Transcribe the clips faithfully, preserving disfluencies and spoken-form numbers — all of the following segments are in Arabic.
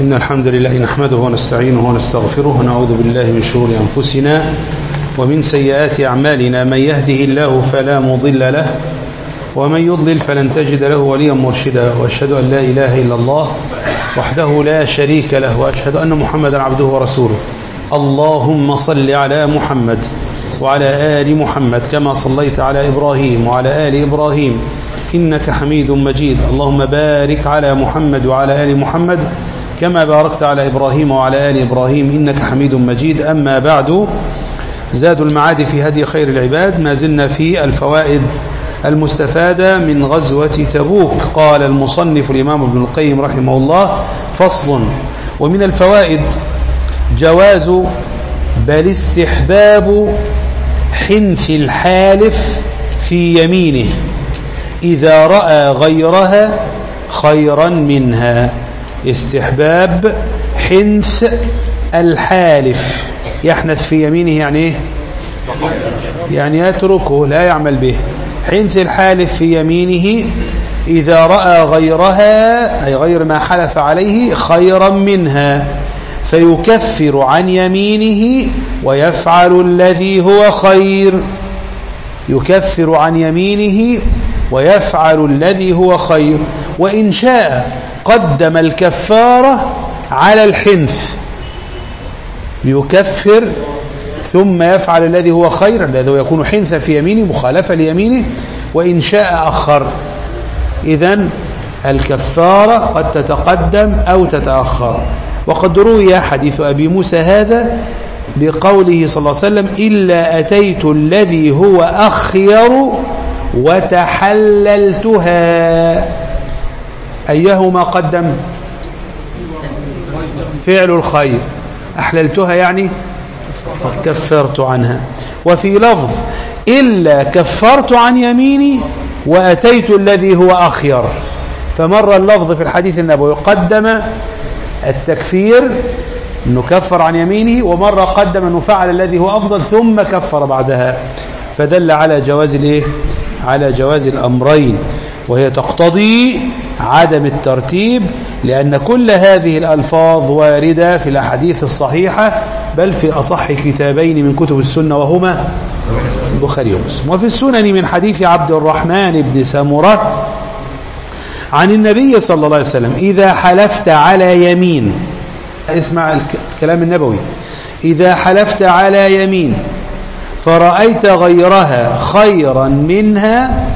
إن الحمد لله نحمده ونستعينه ونستغفره ونعوذ بالله من شرور أنفسنا ومن سيئات أعمالنا. من يهده الله فلا مضل له ومن يضلل فلن تجد له وليا مرشدا، وأشهد أن لا إله إلا الله وحده لا شريك له، وأشهد أن محمدا عبده ورسوله. اللهم صل على محمد وعلى آل محمد كما صليت على إبراهيم وعلى آل إبراهيم إنك حميد مجيد. اللهم بارك على محمد وعلى آل محمد كما باركت على إبراهيم وعلى آل إبراهيم إنك حميد مجيد. أما بعد، زاد المعاد في هدي خير العباد. ما زلنا في الفوائد المستفادة من غزوة تبوك. قال المصنف الإمام ابن القيم رحمه الله: فصل. ومن الفوائد جواز بل استحباب حنث الحالف في يمينه إذا رأى غيرها خيرا منها. استحباب حنث الحالف، يحنث في يمينه يعني ايه؟ يعني يتركه لا يعمل به. حنث الحالف في يمينه إذا رأى غيرها، أي غير ما حلف عليه، خيرا منها، فيكفر عن يمينه ويفعل الذي هو خير. يكفر عن يمينه ويفعل الذي هو خير. وإن شاء قدم الكفارة على الحنث، يكفر ثم يفعل الذي هو خير، الذي يكون حنثا في يمينه مخالفة ليمينه. وإن شاء أخر. إذن الكفارة قد تتقدم أو تتأخر. وقد روي حديث أبي موسى هذا بقوله صلى الله عليه وسلم: إلا أتيت الذي هو أخير وتحللتها. أيهما قدم؟ فعل الخير. أحللتها يعني كفرت عنها. وفي لفظ: إلا كفرت عن يميني وأتيت الذي هو أخير. فمر اللفظ في الحديث النبوي قدم التكفير أنه كفر عن يمينه، ومرة قدم أنه فعل الذي هو أفضل ثم كفر بعدها، فدل على جواز الإيه؟ على جواز الأمرين، وهي تقتضي عدم الترتيب، لأن كل هذه الألفاظ واردة في الأحاديث الصحيحة، بل في أصح كتابين من كتب السنة وهما البخاري ومسلم. وفي السنن من حديث عبد الرحمن بن سمرة عن النبي صلى الله عليه وسلم: إذا حلفت على يمين، اسمع الكلام النبوي، إذا حلفت على يمين فرأيت غيرها خيرا منها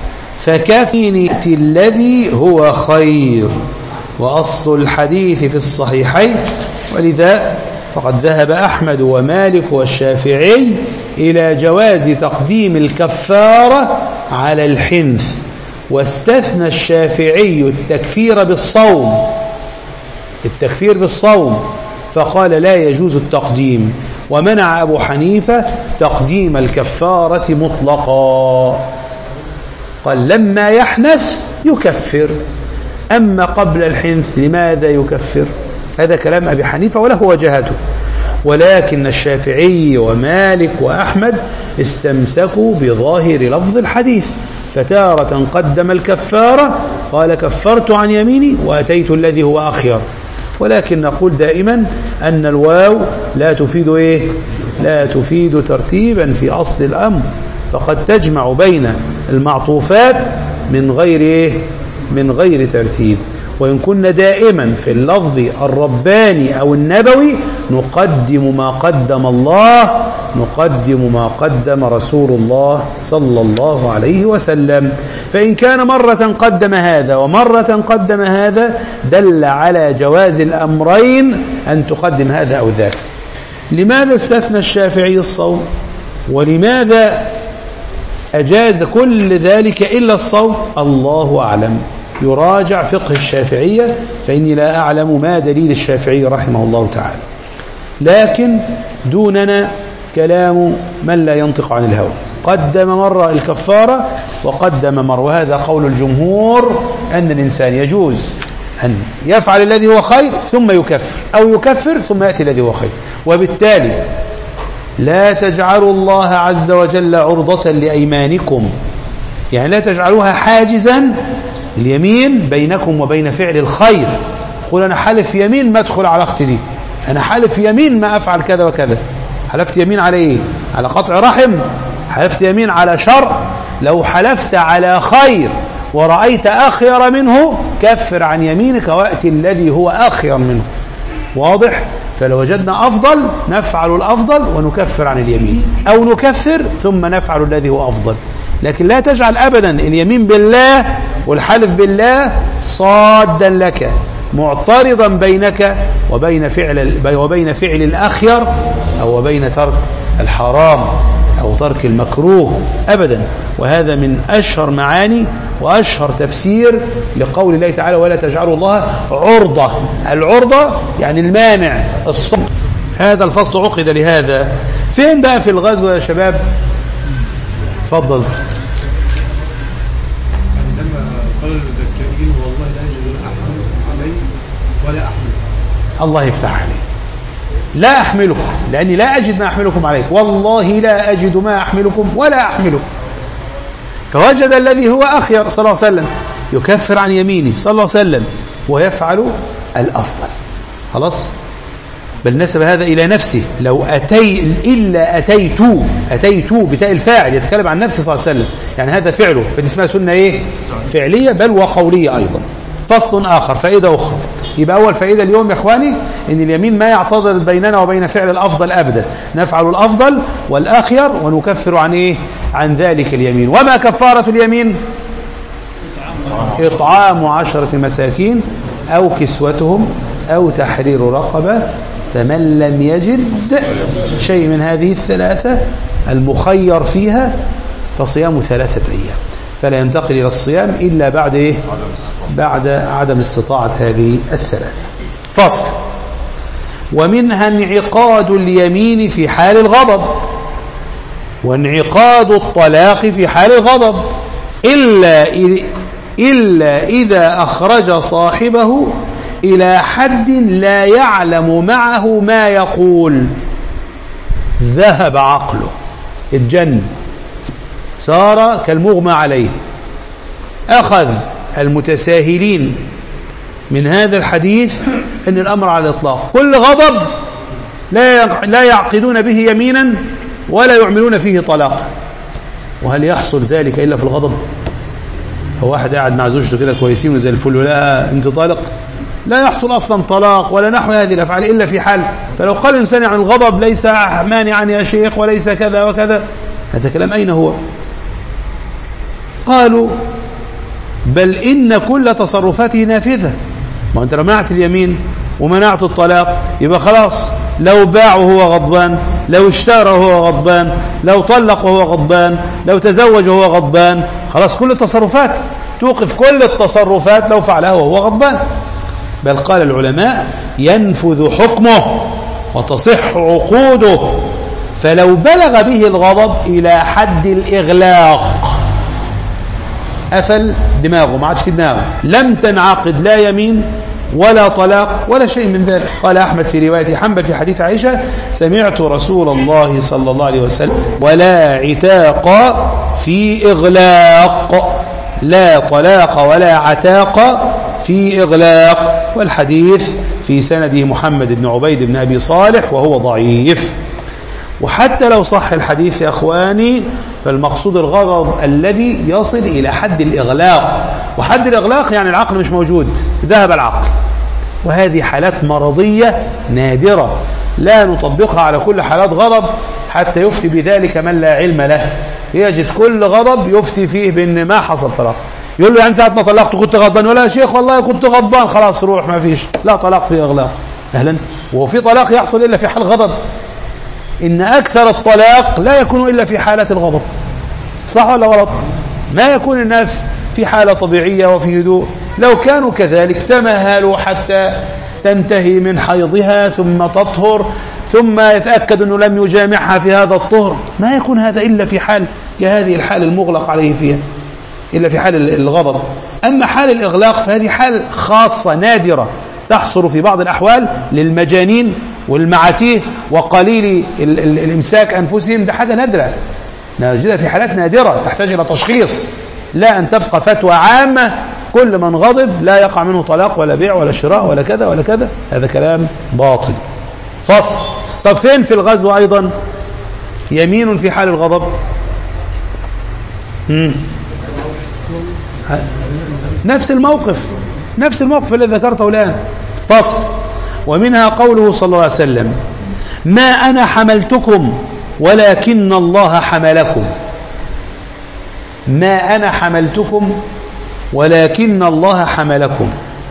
فكفني الذي هو خير. وأصل الحديث في الصحيحين، ولذا فقد ذهب أحمد ومالك والشافعي إلى جواز تقديم الكفارة على الحنث، واستثنى الشافعي التكفير بالصوم، التكفير بالصوم، فقال لا يجوز التقديم. ومنع أبو حنيفة تقديم الكفارة مطلقا، قال لما يحنث يكفر، أما قبل الحنث لماذا يكفر؟ هذا كلام أبي حنيفة وله وجهته. ولكن الشافعي ومالك وأحمد استمسكوا بظاهر لفظ الحديث، فتارة قدم الكفارة قال كفرت عن يميني وأتيت الذي هو أخير. ولكن نقول دائما أن الواو لا تفيد إيه؟ لا تفيد ترتيبا في أصل الأمر، فقد تجمع بين المعطوفات من غير إيه؟ من غير ترتيب. وإن كنا دائما في اللفظ الرباني أو النبوي نقدم ما قدم الله، نقدم ما قدم رسول الله صلى الله عليه وسلم. فإن كان مرة قدم هذا ومرة قدم هذا دل على جواز الأمرين، أن تقدم هذا أو ذاك. لماذا استثنى الشافعي الصوم؟ ولماذا أجاز كل ذلك إلا الصوم؟ الله أعلم، يراجع فقه الشافعية، فإني لا أعلم ما دليل الشافعي رحمه الله تعالى. لكن دوننا كلام من لا ينطق عن الهوى. قدم مرة الكفارة وقدم مرة، وهذا قول الجمهور أن الإنسان يجوز أن يفعل الذي هو خير ثم يكفر، أو يكفر ثم يأتي الذي هو خير. وبالتالي لا تجعلوا الله عز وجل عرضة لأيمانكم، يعني لا تجعلوها حاجزا اليمين بينكم وبين فعل الخير. يقول أنا حلف يمين ما أدخل على أختي دي، أنا حلف يمين ما أفعل كذا وكذا. حلفت يمين على إيه؟ على قطع رحم؟ حلفت يمين على شر؟ لو حلفت على خير ورأيت أخير منه كفر عن يمينك وأتي الذي هو أخير منه. واضح؟ فلو وجدنا أفضل نفعل الأفضل ونكفر عن اليمين، أو نكفر ثم نفعل الذي هو أفضل. لكن لا تجعل أبدا اليمين بالله والحلف بالله صادا لك معترضا بينك وبين فعل وبين فعل الأخير أو وبين ترك الحرام أو ترك المكروه أبدا. وهذا من أشهر معاني وأشهر تفسير لقول الله تعالى ولا تجعلوا الله عرضة. العرضة يعني المانع الصد. هذا الفصل عقد لهذا. فين بقى في الغزوة يا شباب؟ تفضل. عندما قال الذكريين والله لا أجد أحمل علي ولا أحمل. الله يفتح عليك. لا أحملكم لأني لا أجد ما أحملكم عليك، والله لا أجد ما أحملكم ولا أحملكم. فوجد الذي هو أخير صلى الله عليه وسلم يكفر عن يمينه صلى الله عليه وسلم ويفعل الأفضل. خلاص، بل نسب هذا إلى نفسه. لو أتي إلا أتيت أتيت بتاء الفاعل يتكلم عن نفسه صلى الله عليه وسلم، يعني هذا فعله، فدي اسمها سنة إيه؟ فعلية بل وقولية أيضا. فصل آخر، فائدة أخرى. يبقى أول فائدة اليوم يا إخواني إن اليمين ما يعتضل بيننا وبين فعل الأفضل أبدا، نفعل الأفضل والأخير ونكفر عن إيه؟ عن ذلك اليمين. وما كفارة اليمين؟ إطعام عشرة مساكين أو كسوتهم أو تحرير رقبة، فمن لم يجد شيء من هذه الثلاثة المخير فيها فصيام ثلاثة أيام، فلا ينتقل إلى الصيام إلا بعد إيه؟ بعد عدم استطاعة هذه الثلاثة. فصل. ومنها انعقاد اليمين في حال الغضب، وانعقاد الطلاق في حال الغضب إلا إلا إذا أخرج صاحبه إلى حد لا يعلم معه ما يقول، ذهب عقله، اتجن، صار كالمغمى عليه. أخذ المتساهلين من هذا الحديث أن الأمر على الإطلاق، كل غضب لا لا يعقدون به يمينا ولا يعملون فيه طلاق. وهل يحصل ذلك إلا في الغضب؟ هو واحد قاعد مع زوجته كده كويسين وزي الفل ولا أنت طالق؟ لا يحصل أصلا طلاق ولا نحو هذه الأفعال إلا في حال. فلو قال الإنسان عن الغضب ليس مانعا يا شيخ وليس كذا وكذا، هذا كلام أين هو؟ قالوا بل إن كل تصرفاته نافذة. ما أنت منعت اليمين ومنعت الطلاق يبقى خلاص، لو باع وهو غضبان، لو اشترى وهو غضبان، لو طلق وهو غضبان، لو تزوج وهو غضبان، خلاص كل التصرفات توقف، كل التصرفات لو فعلها وهو غضبان. بل قال العلماء ينفذ حكمه وتصح عقوده، فلو بلغ به الغضب إلى حد الإغلاق قفل دماغه، ما عادش في دماغه، لم تنعقد لا يمين ولا طلاق ولا شيء من ذلك. قال أحمد في رواية حنبل في حديث عائشة سمعت رسول الله صلى الله عليه وسلم ولا عتاق في إغلاق، لا طلاق ولا عتاق في إغلاق. والحديث في سنده محمد بن عبيد بن أبي صالح وهو ضعيف. وحتى لو صح الحديث يا أخواني فالمقصود الغضب الذي يصل إلى حد الإغلاق، وحد الإغلاق يعني العقل مش موجود، ذهب العقل. وهذه حالات مرضية نادرة لا نطبقها على كل حالات غضب حتى يفتي بذلك من لا علم له، يجد كل غضب يفتي فيه بأن ما حصل طلاق، يقول له يعني ساعة ما طلقت كنت غضبان، ولا يا شيخ والله كنت غضبان، خلاص روح ما فيش، لا طلاق في إغلاق. أهلا. وفي طلاق يحصل إلا في حال غضب، إن أكثر الطلاق لا يكون إلا في حالة الغضب، صح ولا غلط؟ ما يكون الناس في حالة طبيعية وفي هدوء. لو كانوا كذلك تمهلوا حتى تنتهي من حيضها ثم تطهر ثم يتأكد أنه لم يجامعها في هذا الطهر، ما يكون هذا إلا في حال كهذه الحال المغلق عليه فيها، إلا في حال الغضب. أما حال الإغلاق فهذه حال خاصة نادرة تحصل في بعض الأحوال للمجانين والمعاتيه وقليل ال ال الإمساك أنفسهم، ده حاجة نادرة نجدها في حالات نادرة تحتاج إلى تشخيص، لا أن تبقى فتوى عامة كل من غضب لا يقع منه طلاق ولا بيع ولا شراء ولا كذا ولا كذا، هذا كلام باطل. فصل. طب فين في الغزو أيضا يمين في حال الغضب؟ مم. نفس الموقف نفس الموقف الذي ذكرته الآن. فصل. ومنها قوله صلى الله عليه وسلم: ما أنا حملتكم ولكن الله حملكم. ما أنا حملتكم ولكن الله حملكم.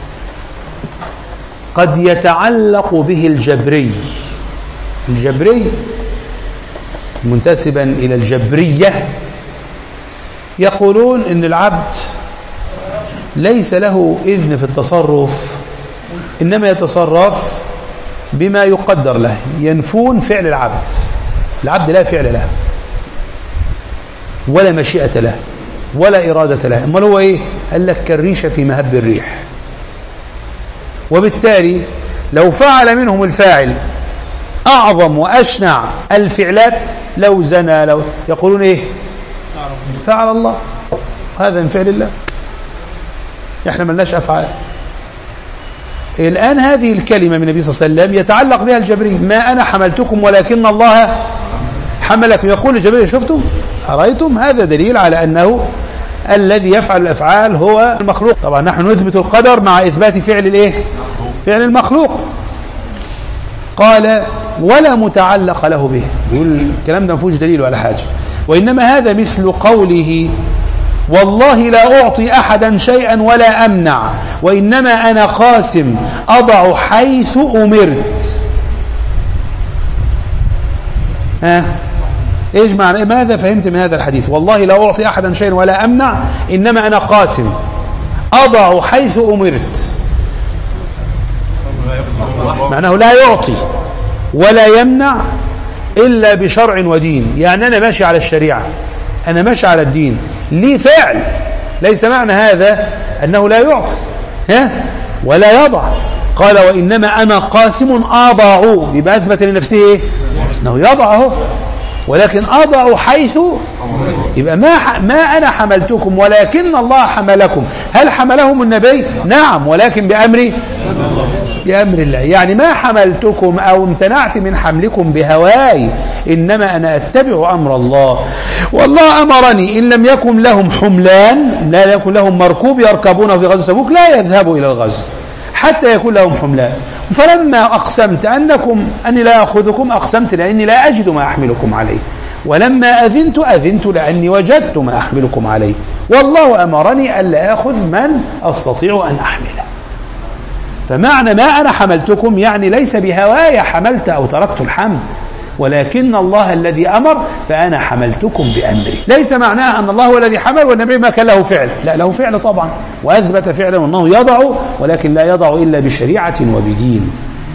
قد يتعلق به الجبري، الجبري منتسبا إلى الجبرية، يقولون إن العبد ليس له إذن في التصرف، إنما يتصرف بما يقدر له. ينفون فعل العبد، العبد لا فعل له ولا مشيئة له ولا إرادة له. أما هو إيه؟ قال لك كالريشة في مهب الريح. وبالتالي لو فعل منهم الفاعل أعظم وأشنع الفعلات، لو زنى، لو يقولون إيه؟ فعل الله، هذا من فعل الله، إحنا ملناش أفعال. الآن هذه الكلمة من النبي صلى الله عليه وسلم يتعلق بها الجبري: ما أنا حملتكم ولكن الله حملكم. يقول الجبري: شفتم أرأيتم؟ هذا دليل على أنه الذي يفعل الأفعال هو المخلوق. طبعا نحن نثبت القدر مع إثبات فعل الإيه؟ فعل المخلوق. قال: ولا متعلق له به. يقول الكلام ده ما فيهوش دليل ولا حاجة، وإنما هذا مثل قوله: والله لا أعطي أحدا شيئا ولا أمنع، وإنما أنا قاسم أضع حيث أمرت. ها إيش معنى؟ ماذا فهمت من هذا الحديث؟ والله لا أعطي أحدا شيئا ولا أمنع، إنما أنا قاسم أضع حيث أمرت. معناه لا يعطي ولا يمنع إلا بشرع ودين. يعني أنا ماشي على الشريعة، أنا ماشي على الدين، لي فعل. ليس معنى هذا أنه لا يعطي ها ولا يضع. قال: وإنما أنا قاسم أضع، يبقى أثبت لنفسه إيه؟ أنه يضعه، ولكن أضع حيث. يبقى ما, ما أنا حملتكم ولكن الله حملكم. هل حملهم النبي؟ نعم، ولكن بأمر بأمر الله. يعني ما حملتكم أو امتنعت من حملكم بهواي، إنما أنا أتبع أمر الله. والله أمرني إن لم يكن لهم حملان، لا يكن لهم مركوب يركبونه في غزو تبوك، لا يذهبوا إلى الغزو حتى يكون لهم حملان. فلما أقسمت أنكم أني لا أخذكم، أقسمت لأني لا أجد ما أحملكم عليه، ولما أذنت أذنت لأني وجدت ما أحملكم عليه، والله أمرني ألا أخذ من أستطيع أن أحمله. فمعنى ما أنا حملتكم يعني ليس بهواي حملت أو تركت الحمل، ولكن الله الذي أمر، فأنا حملتكم بأمري. ليس معناه أن الله هو الذي حمل والنبي ما كان له فعل، لا، له فعل طبعا، وأثبت فعلا وأنه يضع، ولكن لا يضع إلا بشريعة وبدين.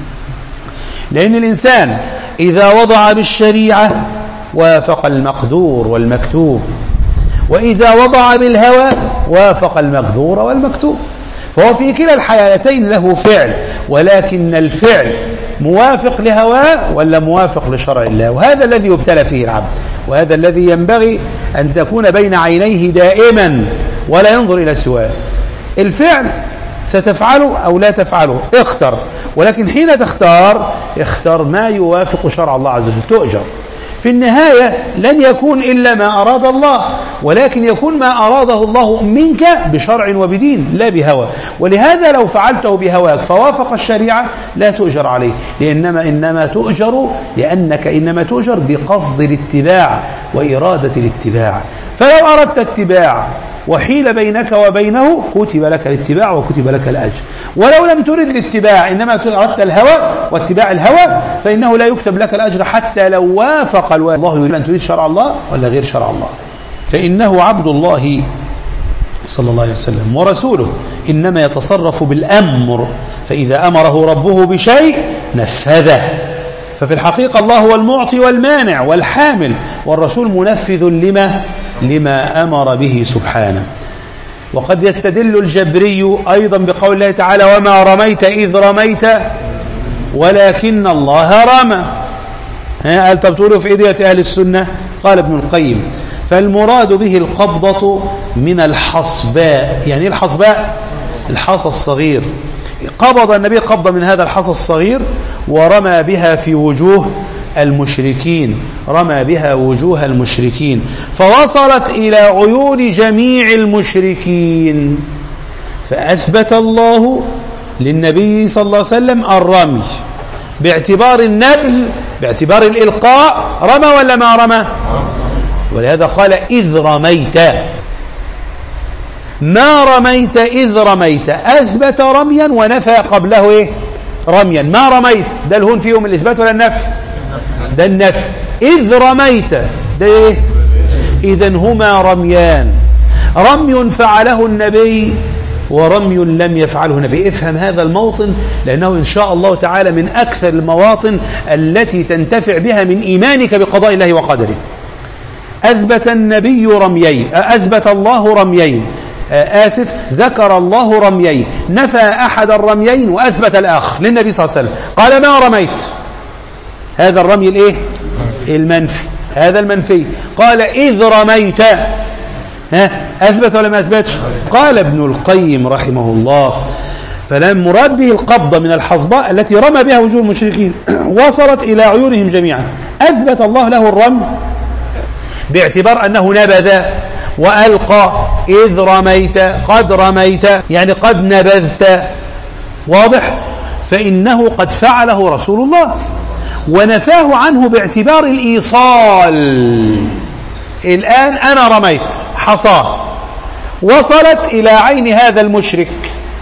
لأن الإنسان إذا وضع بالشريعة وافق المقدور والمكتوب، وإذا وضع بالهوى وافق المقدور والمكتوب، فهو في كلا الحياتين له فعل، ولكن الفعل موافق لهواه ولا موافق لشرع الله. وهذا الذي يبتلى فيه العبد، وهذا الذي ينبغي أن تكون بين عينيه دائما ولا ينظر إلى سواه. الفعل ستفعله أو لا تفعله، اختر، ولكن حين تختار اختر ما يوافق شرع الله عز وجل، تؤجر. في النهاية لن يكون إلا ما أراد الله، ولكن يكون ما أراده الله منك بشرع وبدين لا بهوى. ولهذا لو فعلته بهواك فوافق الشريعة لا تؤجر عليه، لأنما إنما تؤجر لأنك إنما تؤجر بقصد الاتباع وإرادة الاتباع. فلو أردت اتباع وحيل بينك وبينه كتب لك الاتباع وكتب لك الأجر. ولو لم ترد الاتباع إنما أردت الهوى واتباع الهوى فإنه لا يكتب لك الأجر حتى لو وافق الوالد. الله يريد أن تريد شرع الله ولا غير شرع الله. فإنه عبد الله صلى الله عليه وسلم ورسوله، إنما يتصرف بالأمر، فإذا أمره ربه بشيء نفذه. ففي الحقيقة الله هو المعطي والمانع والحامل، والرسول منفذ لما لما أمر به سبحانه. وقد يستدل الجبري أيضا بقول الله تعالى: وما رميت إذ رميت ولكن الله رمى. هل تبتولوا في إيدية أهل السنة؟ قال ابن القيم: فالمراد به القبضة من الحصباء. يعني الحصباء الحصى الصغير. قبض النبي قبضة من هذا الحصى الصغير ورمى بها في وجوه المشركين، رمى بها وجوه المشركين فوصلت إلى عيون جميع المشركين، فأثبت الله للنبي صلى الله عليه وسلم الرمي باعتبار النبل، باعتبار الإلقاء. رمى ولا ما رمى؟ ولهذا قال إذ رميت، ما رميت إذ رميت، أثبت رميا ونفى قبله إيه؟ رميا. ما رميت ده الهون فيهم الإثبات ولا النفي؟ ده النفي. إذ رميت ده إيه؟ إذن هما رميان، رمي فعله النبي ورمي لم يفعله النبي. افهم هذا الموطن لأنه إن شاء الله تعالى من أكثر المواطن التي تنتفع بها من إيمانك بقضاء الله وقدره. أثبت النبي رميين، أثبت الله رميين، آسف ذكر الله رميين، نفى أحد الرميين وأثبت الآخر للنبي صلى الله عليه وسلم. قال ما رميت، هذا الرمي الإيه؟ المنفي، هذا المنفي. قال إذ رميت، ها أثبت ولا ما أثبتش؟ قال ابن القيم رحمه الله فلا مراد به القبضة من الحصباء التي رمى بها وجوه المشركين وصلت إلى عيونهم جميعا. أثبت الله له الرمي باعتبار أنه نبذ وألقى. إذ رميت قد رميت يعني قد نبذت، واضح؟ فإنه قد فعله رسول الله ونفاه عنه باعتبار الإيصال. الآن أنا رميت حصاه وصلت إلى عين هذا المشرك،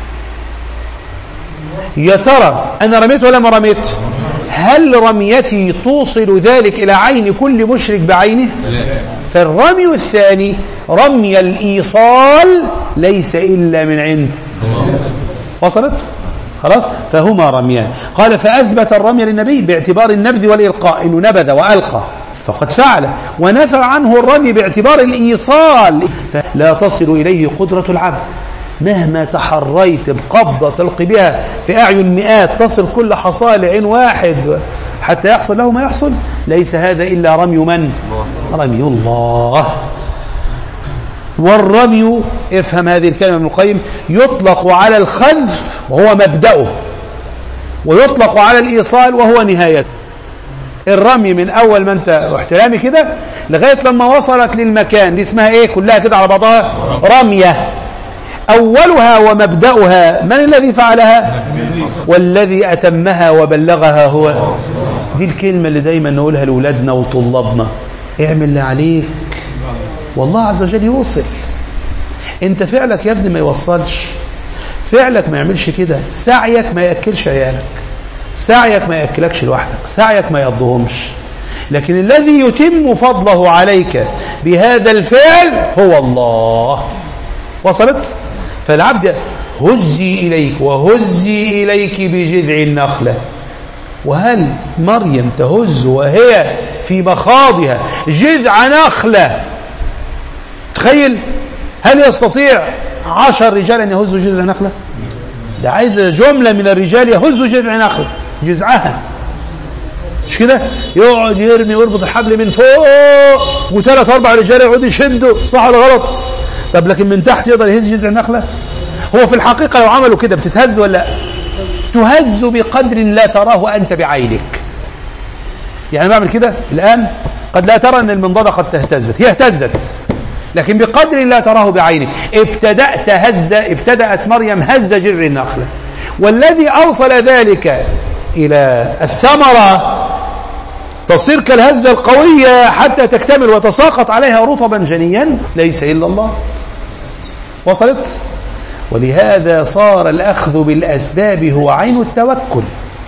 يا ترى أنا رميت ولا ما رميت؟ هل رميتي توصل ذلك إلى عين كل مشرك بعينه؟ فالرمي الثاني رمي الإيصال ليس إلا من عند. وصلت؟ خلاص؟ فهما رميان. قال فأثبت الرمي للنبي باعتبار النبذ والإلقاء، إنه نبذ وألقى فقد فعل، ونفى عنه الرمي باعتبار الإيصال، فلا تصل إليه قدرة العبد مهما تحريت بقبضة تلقي بها في أعين مئات تصل كل حصى لعين واحد حتى يحصل له ما يحصل. ليس هذا إلا رمي من؟ رمي الله. والرمي افهم هذه الكلمة ابن القيم يطلق على الخذف وهو مبدأه، ويطلق على الإيصال وهو نهايته. الرمي من أول ما أنت احترامي كده لغاية لما وصلت للمكان دي اسمها إيه؟ كلها كده على بعضها رمية. أولها ومبدأها من الذي فعلها؟ والذي أتمها وبلغها هو. دي الكلمة اللي دايما نقولها لأولادنا وطلابنا، اعمل اللي عليك والله عز وجل يوصل. انت فعلك يا ابني ما يوصلش، فعلك ما يعملش كده، سعيك ما يأكلش عيالك، سعيك ما يأكلكش لوحدك، سعيك ما يقضهمش، لكن الذي يتم فضله عليك بهذا الفعل هو الله. وصلت؟ فالعبد هزي إليك وهزي إليك بجذع النخلة. وهل مريم تهز وهي في مخاضها جذع نخلة؟ تخيل، هل يستطيع عشر رجال أن يهزوا جذع نخلة؟ ده عايز جملة من الرجال يهزوا جذع نخلة جذعها، مش كده؟ يقعد يرمي ويربط الحبل من فوق وثلاث أربع رجال يقعدوا يشدوا، صح ولا غلط؟ طب لكن من تحت يقدر يهز جذع النخلة؟ هو في الحقيقة لو عملوا كده بتتهز ولا تهز بقدر لا تراه أنت بعينك. يعني بعمل كده الآن قد لا ترى أن المنضدة قد تهتزت، هي اهتزت لكن بقدر لا تراه بعينك. ابتدأت هز ابتدأت مريم هز جذع النخلة، والذي أوصل ذلك إلى الثمرة تصير كالهزة القوية حتى تكتمل وتساقط عليها رطبا جنيا ليس إلا الله. وصلت؟ ولهذا صار الأخذ بالأسباب هو عين التوكل،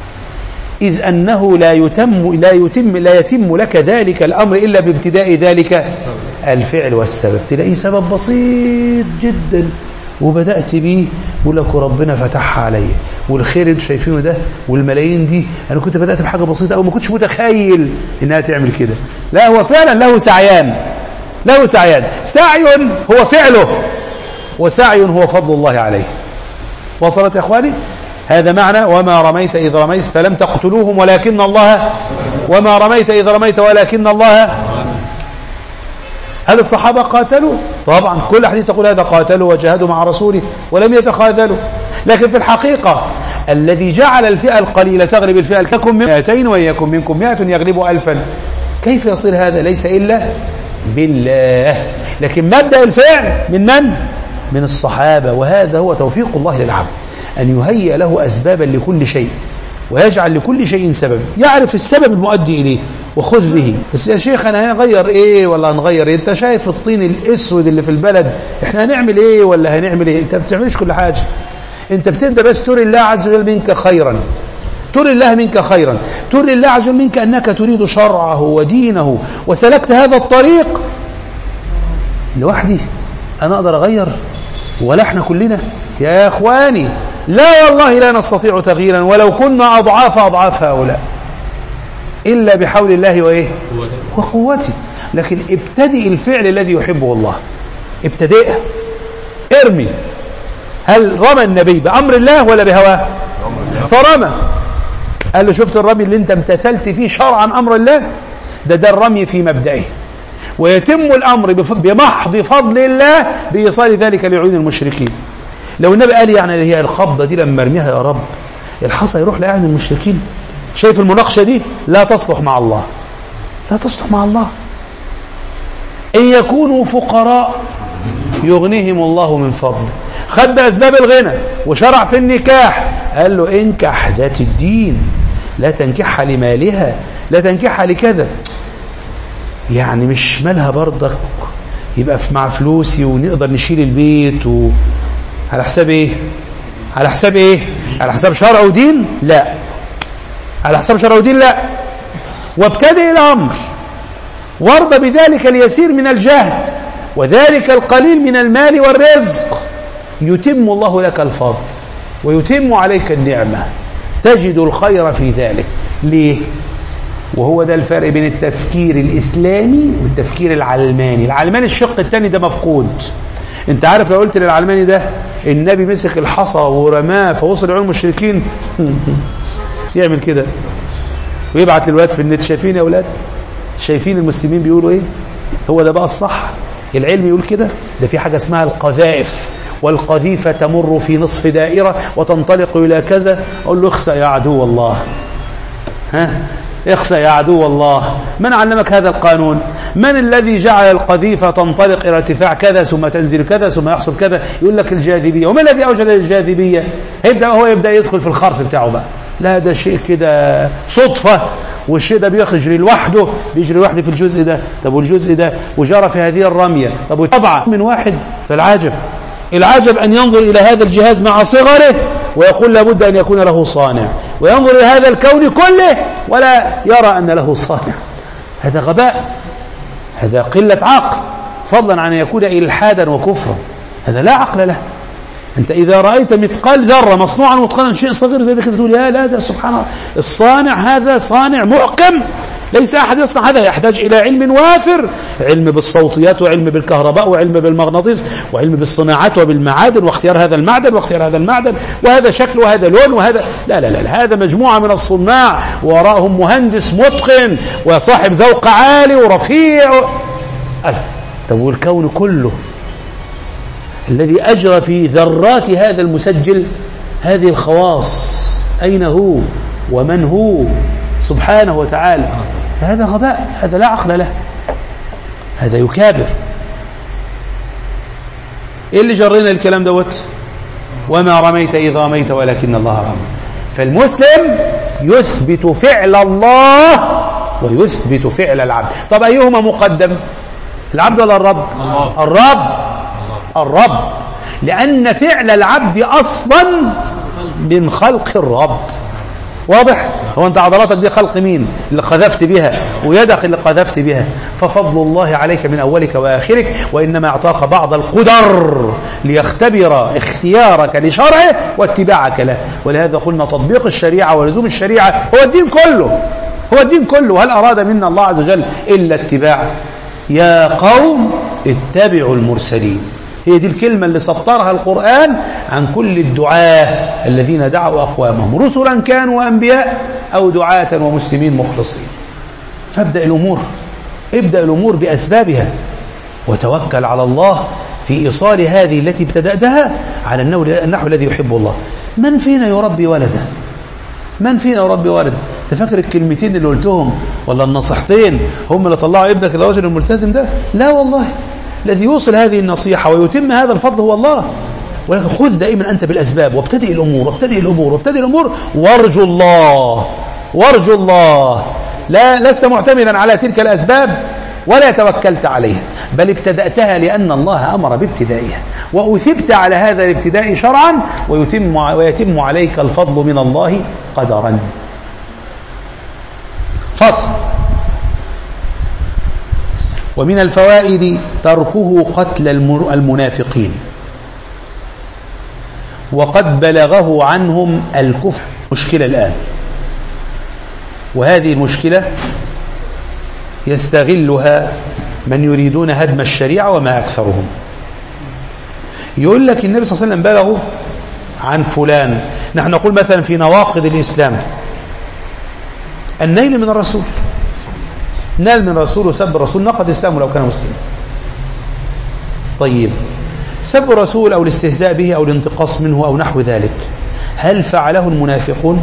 إذ أنه لا يتم لا يتم لا يتم لك ذلك الأمر إلا بابتداء ذلك الفعل والسبب. تلاقيه سبب بسيط جدا وبدأت بيه ولك ربنا فتحها عليه، والخير اللي انتوا شايفينه ده والملايين دي أنا كنت بدأت بحاجة بسيطة أو ما كنتش متخيل إنها تعمل كده. لا، هو فعلا له سعيان، له سعيان، سعي هو فعله وسعي هو فضل الله عليه. وصلت يا أخواني؟ هذا معنى وما رميت إذ رميت فلم تقتلوهم ولكن الله، وما رميت إذ رميت ولكن الله. هل الصحابة قاتلوا؟ طبعا كل حديث تقول هذا قاتلوا وجاهدوا مع رسوله ولم يتخاذلوا. لكن في الحقيقة الذي جعل الفئة القليلة تغلب الفئة تكن من مئتين وإن يكن منكم مئة يغلب ألفا. كيف يصير هذا؟ ليس إلا بالله. لكن مبدأ الفعل من من؟ من الصحابة. وهذا هو توفيق الله للعبد، أن يهيئ له أسبابا لكل شيء ويجعل لكل شيء سبب، يعرف السبب المؤدي إليه وخذ به. بس يا شيخ أنا هنغير إيه ولا هنغير إيه؟ أنت شايف الطين الأسود اللي في البلد، إحنا هنعمل إيه ولا هنعمل إيه؟ أنت بتعملش كل حاجة، أنت بتندى بس تري الله عز وجل منك خيرا، تري الله منك خيرا، تري الله عز وجل منك أنك تريد شرعه ودينه وسلكت هذا الطريق. لوحدي أنا أقدر أغير ولا إحنا كلنا؟ يا إخواني لا والله لا نستطيع تغييرا ولو كنا أضعاف أضعاف هؤلاء إلا بحول الله وإيه وقوته. لكن ابتدئ الفعل الذي يحبه الله، ابتدئه، ارمي. هل رمى النبي بأمر الله ولا بهواه؟ فرمى، قال له شفت الرمي اللي انت امتثلت فيه شرعا أمر الله؟ ده ده الرمي في مبدئه، ويتم الأمر بمحض فضل الله بإيصال ذلك لعيون المشركين. لو النبي قال يعني هي الخبضة دي لما ارميها يا رب الحصى يروح لأعين المشركين، شايف المناقشة دي؟ لا تصلح مع الله، لا تصلح مع الله. إن يكونوا فقراء يغنيهم الله من فضله. خد بأسباب الغنى وشرع في النكاح، قال له انكح ذات الدين، لا تنكحها لمالها، لا تنكحها لكذا. يعني مش مالها برضك يبقى مع فلوسي ونقدر نشيل البيت و... على حساب ايه؟ على حساب ايه؟ على حساب شرع ودين؟ لا، على حساب شرع ودين لا. وابتدئ الأمر وارضى بذلك اليسير من الجهد وذلك القليل من المال والرزق، يتم الله لك الفضل ويتم عليك النعمة، تجد الخير في ذلك. ليه؟ وهو ده الفرق بين التفكير الإسلامي والتفكير العلماني. العلماني الشق الثاني ده مفقود. انت عارف لو قلت للعلماني ده النبي مسك الحصى ورماه فوصل عيون المشركين يعمل كده ويبعت للولاد في النت، شايفين يا اولاد؟ شايفين المسلمين بيقولوا ايه؟ هو ده بقى الصح؟ العلم يقول كده؟ ده في حاجة اسمها القذائف، والقذيفة تمر في نصف دائرة وتنطلق إلى كذا. أقول له اخسأ يا عدو الله، ها اخسأ يا عدو الله. من علمك هذا القانون؟ من الذي جعل القذيفة تنطلق إلى ارتفاع كذا ثم تنزل كذا ثم يحصل كذا؟ يقول لك الجاذبية. ومن الذي أوجد الجاذبية؟ يبدأ هو يبدأ يدخل في الخرف بتاعه بقى. لا ده شيء كده صدفة، والشيء ده بيجري لوحده، بيجري لوحده في الجزء ده. طب والجزء ده وجرى في هذه الرمية. طب طبعا من واحد. فالعجب العجب أن ينظر إلى هذا الجهاز مع صغره ويقول لابد أن يكون له صانع، وينظر إلى هذا الكون كله ولا يرى أن له صانع. هذا غباء، هذا قلة عقل، فضلا عن أن يكون إلحادا وكفرا. هذا لا عقل له. أنت إذا رأيت مثقال ذرة مصنوعا متقنا شيء صغير زي كده تقول يا لا ده سبحان الله، الصانع هذا صانع محكم، ليس أحد يصنع هذا، يحتاج إلى علم وافر، علم بالصوتيات وعلم بالكهرباء وعلم بالمغناطيس وعلم بالصناعات وبالمعادن واختيار هذا المعدن واختيار هذا المعدن وهذا شكل وهذا لون وهذا لا لا لا، هذا مجموعة من الصناع وراءهم مهندس متقن وصاحب ذوق عالي ورفيع. طب والكون كله الذي أجرى في ذرات هذا المسجل هذه الخواص أين هو ومن هو سبحانه وتعالى؟ هذا غباء، هذا لا عقل له، هذا يكابر. إيه اللي جرينا الكلام دوت؟ وما رميت إذ رميت ولكن الله رمى. فالمسلم يثبت فعل الله ويثبت فعل العبد. طب أيهما مقدم؟ العبد ولا الرب؟ الله. الرب الرب، لأن فعل العبد أصلا من خلق الرب. واضح؟ هو أنت عضلاتك دي خلق مين اللي قذفت بها، ويدك اللي قذفت بها. ففضل الله عليك من أولك وآخرك، وإنما أعطاك بعض القدر ليختبر اختيارك لشرعه واتباعك له. ولهذا قلنا تطبيق الشريعة ولزوم الشريعة هو الدين كله، هو الدين كله. هل أراد منا الله عز وجل إلا اتباع؟ يا قوم اتبعوا المرسلين. هي دي الكلمة اللي سطرها القرآن عن كل الدعاة الذين دعوا أقوامهم، رسلا كانوا أنبياء أو دعاة ومسلمين مخلصين. فابدأ الأمور، ابدأ الأمور بأسبابها وتوكل على الله في إيصال هذه التي ابتدأتها على النحو الذي يحب الله. من فينا يربي ولده؟ من فينا يربي ولده؟ تفكر الكلمتين اللي قلتهم ولا النصيحتين هم اللي طلعوا ابنك الرجل الملتزم ده؟ لا والله، الذي يوصل هذه النصيحة ويتم هذا الفضل هو الله. ولكن خذ دائما أنت بالأسباب، وابتدئ الأمور وابتدئ الأمور وابتدئ الأمور وارجو الله، وارجو الله. لا لست معتمدا على تلك الأسباب ولا توكلت عليها، بل ابتدأتها لأن الله أمر بابتدائها، وأثبت على هذا الابتداء شرعا، ويتم, ويتم عليك الفضل من الله قدرا. فصل. ومن الفوائد تركه قتل المنافقين، وقد بلغه عنهم الكفر. مشكلة الآن، وهذه المشكلة يستغلها من يريدون هدم الشريعة وما أكثرهم. يقول لك النبي صلى الله عليه وسلم بلغه عن فلان. نحن نقول مثلا في نواقض الإسلام النيل من الرسول، نال من الرسول وسب الرسول، نقض إسلامه لو كان مسلما. طيب، سب الرسول أو الاستهزاء به أو الانتقاص منه أو نحو ذلك، هل فعله المنافقون؟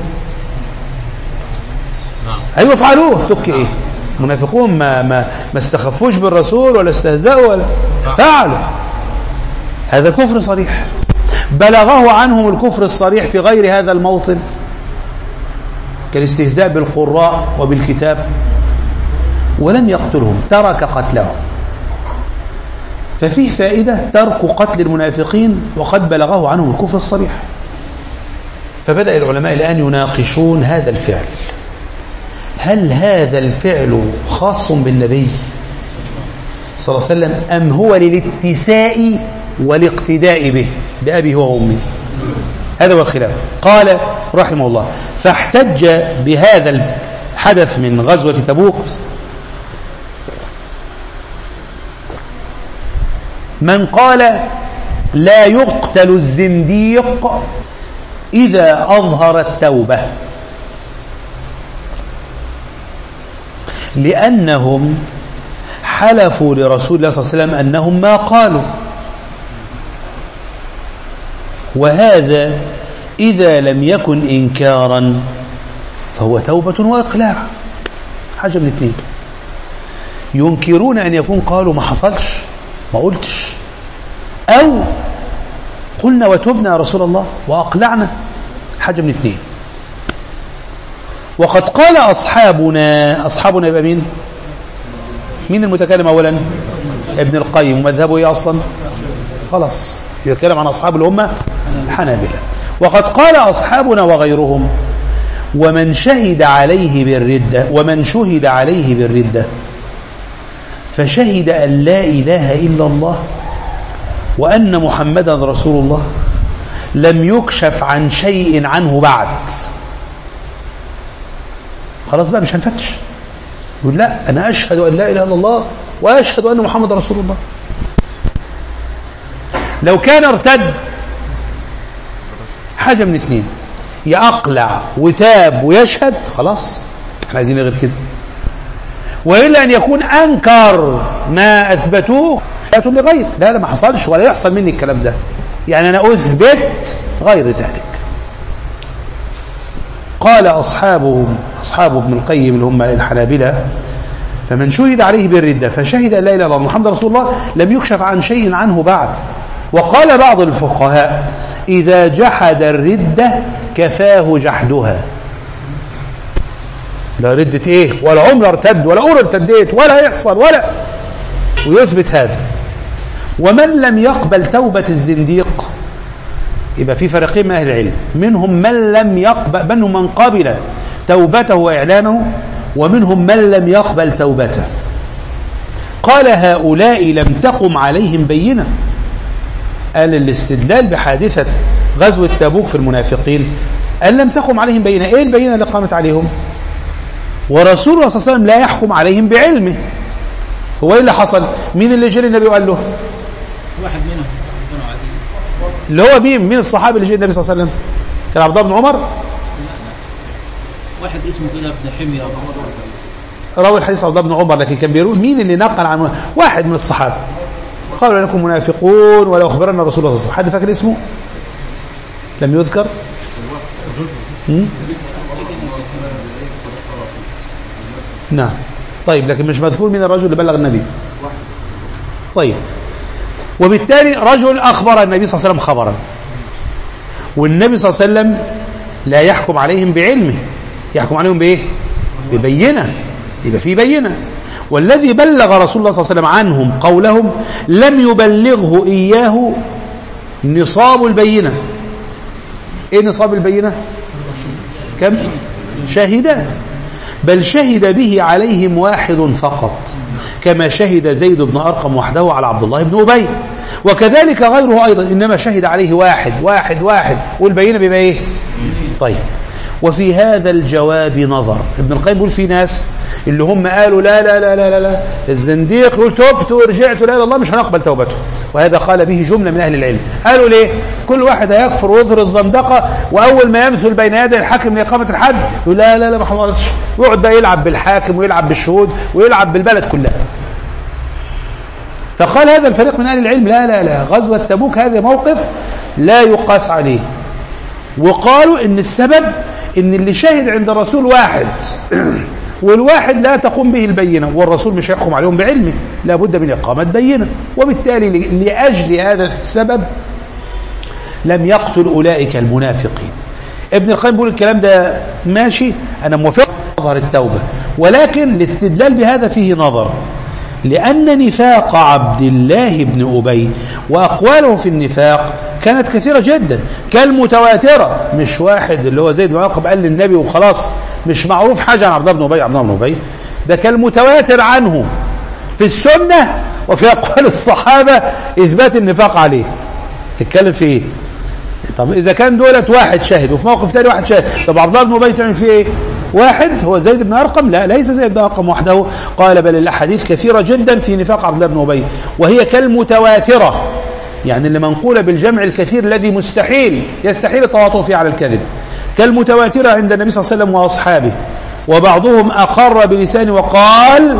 أيوة فعلوه. تك إيه؟ المنافقون ما, ما, ما استخفوش بالرسول ولا استهزأوا ولا فعلوا. هذا كفر صريح، بلغه عنهم الكفر الصريح في غير هذا الموطن كالاستهزاء بالقراء وبالكتاب، ولم يقتلهم، ترك قتلهم. ففيه فائدة ترك قتل المنافقين وقد بلغه عنهم الكفر الصريح. فبدأ العلماء الآن يناقشون هذا الفعل، هل هذا الفعل خاص بالنبي صلى الله عليه وسلم أم هو للاتساء والاقتداء به بأبيه وأمه؟ هذا هو الخلاف. قال رحمه الله: فاحتج بهذا الحدث من غزوة تبوك من قال لا يقتل الزنديق إذا أظهر التوبة، لأنهم حلفوا لرسول الله صلى الله عليه وسلم أنهم ما قالوا، وهذا إذا لم يكن إنكارا فهو توبة وإقلاع. حاجة من اثنين: ينكرون أن يكون قالوا ما حصلش ما قلتش، أو قلنا وتبنا يا رسول الله وأقلعنا. حاجة من اثنين. وقد قال أصحابنا، أصحابنا يبقى مين؟ مين المتكلم أولا؟ ابن القيم. ومذهبه إيه أصلا؟ خلاص يتكلم عن أصحاب الأمة الحنابلة. وقد قال أصحابنا وغيرهم: ومن شهد عليه بالردة ومن شهد عليه بالردة فشهد أن لا إله إلا الله وأن محمدا رسول الله لم يكشف عن شيء عنه بعد. خلاص بقى مش هنفتش، يقول لا أنا أشهد أن لا إله إلا الله وأشهد أن محمد رسول الله. لو كان ارتد حاجة من اثنين: يا أقلع وتاب ويشهد، خلاص احنا عايزين غير كده، وإلا أن يكون أنكر ما أثبتوه لغير. لا لا ما حصلش ولا يحصل مني الكلام ده، يعني أنا أثبت غير ذلك. قال أصحابهم أصحاب ابن القيم اللي هم الحنابلة: فمن شهد عليه بالردة فشهد أن لا إله إلا الله محمد رسول الله لم يكشف عن شيء عنه بعد. وقال بعض الفقهاء: إذا جحد الردة كفاه جحدها. لا ردة إيه ولا عمر ارتد ولا أور ارتديت ولا يحصل ولا، ويثبت هذا. ومن لم يقبل توبة الزنديق، يبقى في فريقين من أهل العلم، منهم من لم يقبل، منهم من قبل توبته وإعلانه، ومنهم من لم يقبل توبته. قال: هؤلاء لم تقم عليهم بينة. قال الاستدلال بحادثة غزوة تبوك في المنافقين قال لم تقم عليهم بينة. ايه البينة اللي قامت عليهم؟ ورسول الله صلى الله عليه وسلم لا يحكم عليهم بعلمه. هو ايه اللي حصل؟ مين اللي جري النبي وقال له؟ واحد منهم اللي هو مين؟ مين الصحابي اللي جري النبي صلى الله عليه وسلم؟ كان عبد الله بن عمر؟ واحد اسمه كده ابن حمية راوي الحديث عبد الله بن عمر، لكن كان بيقول مين اللي نقل عنه؟ واحد من الصحابة. قالوا لكم منافقون ولا أخبرنا رسول الله صلى الله عليه وسلم. حد فاكر اسمه؟ لم يذكر؟ نعم. طيب لكن مش مذكور من الرجل اللي بلغ النبي. طيب وبالتالي رجل أخبر النبي صلى الله عليه وسلم خبرا، والنبي صلى الله عليه وسلم لا يحكم عليهم بعلمه، يحكم عليهم بإيه؟ ببينة، يبقى في بينة. والذي بلغ رسول الله صلى الله عليه وسلم عنهم قولهم لم يبلغه إياه نصاب البينة. إيه نصاب البينة؟ كم؟ شاهدا، بل شهد به عليهم واحد فقط، كما شهد زيد بن أرقم وحده على عبد الله بن أبي، وكذلك غيره أيضا، إنما شهد عليه واحد واحد واحد، والبينة بما إيه؟ طيب. وفي هذا الجواب نظر. ابن القيم بيقول في ناس اللي هم قالوا لا لا لا لا لا الزنديق يقول تبت ورجعت لا الله مش هنقبل توبته، وهذا قال به جملة من أهل العلم. قالوا ليه؟ كل واحد هيكفر ويظهر الزندقة، وأول ما يمثل بين يدي الحاكم لإقامة الحد يقول لا لا لا ما حضرتش، ويقعد بقى يلعب بالحاكم ويلعب بالشهود ويلعب بالبلد كلها. فقال هذا الفريق من أهل العلم لا لا لا غزوة تبوك هذا موقف لا يقاس عليه. وقالوا إن السبب إن اللي شاهد عند الرسول واحد والواحد لا تقوم به البينة، والرسول مش يحكم عليهم بعلمه، لا بد من إقامة بينة، وبالتالي لأجل هذا السبب لم يقتل أولئك المنافقين. ابن القيم بيقول الكلام ده ماشي، أنا موافق نظر التوبة، ولكن الاستدلال بهذا فيه نظر، لأن نفاق عبد الله بن أبي وأقواله في النفاق كانت كثيرة جدا كالمتواترة، مش واحد اللي هو زيد بن أرقم قال للنبي وخلاص مش معروف حاجة عن عبد الله بن أبي. عبد الله بن أبي ده كالمتواتر عنه في السنة وفي أقوال الصحابة إثبات النفاق عليه. تتكلم في إيه؟ طب إذا كان دولة واحد شاهد وفي موقف ثاني واحد شاهد، طب عبد الله بن أبي تعمل فيه إيه؟ واحد هو زيد بن أرقم؟ لا، ليس زيد بن أرقم وحده. قال بل الأحاديث كثيرة جدا في نفاق عبد الله بن أبي، وهي كالمتواترة، يعني اللي منقولة بالجمع الكثير الذي مستحيل يستحيل التواطؤ فيه على الكذب، كالمتواترة عند النبي صلى الله عليه وسلم وأصحابه. وبعضهم أقر بلسانه وقال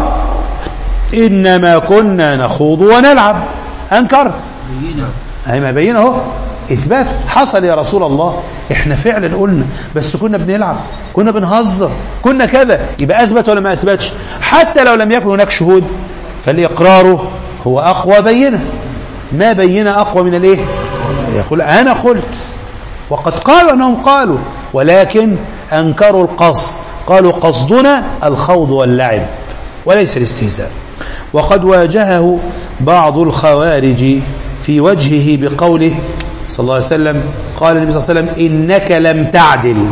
إنما كنا نخوض ونلعب، أنكر أي ما بينه هو إثبات حصل يا رسول الله، إحنا فعلا قلنا بس كنا بنلعب كنا بنهزر كنا كذا، يبقى أثبت ولا ما أثبتش؟ حتى لو لم يكن هناك شهود فالإقرار هو أقوى بينة، ما بينة أقوى من الإيه؟ يقول أنا قلت، وقد قالوا أنهم قالوا، ولكن أنكروا القصد، قالوا قصدنا الخوض واللعب وليس الاستهزاء. وقد واجهه بعض الخوارج في وجهه بقوله صلى الله عليه وسلم، قال النبي صلى الله عليه وسلم إنك لم تعدل.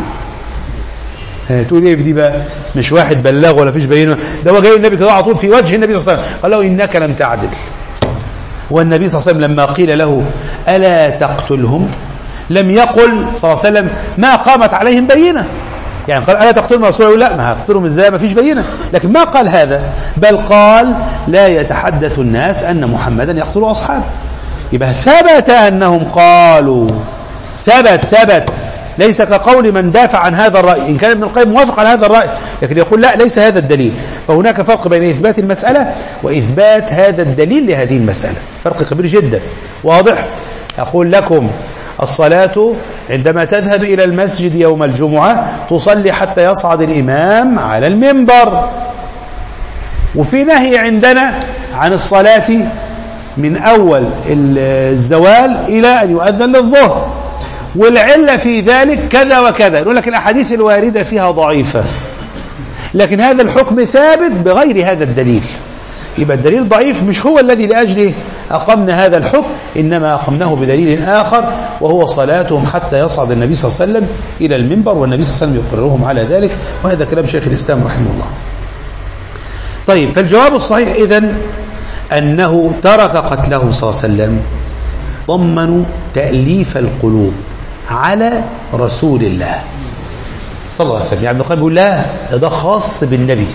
تقول ايه في دي بقى؟ مش واحد بلغ ولا فيش بينه، ده هو جاي النبي كده على طول في وجه النبي صلى الله عليه وسلم قال له إنك لم تعدل. والنبي صلى الله عليه وسلم لما قيل له ألا تقتلهم لم يقل صلى الله عليه وسلم ما قامت عليهم بينة، يعني قال ألا تقتلهم رسول الله؟ لا، ما هقتلهم ازاي ما فيش بينة، لكن ما قال هذا، بل قال لا يتحدث الناس أن محمدا يقتل أصحابه. يبقى ثبت أنهم قالوا، ثبت ثبت ليس كقول من دافع عن هذا الرأي، إن كان ابن القيم موافق على هذا الرأي، لكن يقول لا ليس هذا الدليل. فهناك فرق بين إثبات المسألة وإثبات هذا الدليل لهذه المسألة، فرق كبير جدا واضح. أقول لكم الصلاة عندما تذهب إلى المسجد يوم الجمعة تصلي حتى يصعد الإمام على المنبر، وفي نهي عندنا عن الصلاة من أول الزوال إلى أن يؤذن للظهر، والعلة في ذلك كذا وكذا، يقول لك الأحاديث الواردة فيها ضعيفة، لكن هذا الحكم ثابت بغير هذا الدليل. يبقى الدليل ضعيف مش هو الذي لأجله أقمنا هذا الحكم، إنما أقمناه بدليل آخر، وهو صلاتهم حتى يصعد النبي صلى الله عليه وسلم إلى المنبر، والنبي صلى الله عليه وسلم يقررهم على ذلك، وهذا كلام شيخ الإسلام رحمه الله. طيب، فالجواب الصحيح إذن أنه ترك قتلهم صلى الله عليه وسلم ضمنوا تأليف القلوب على رسول الله صلى الله عليه وسلم. يعني ابن القيم يقول لا، ده خاص بالنبي،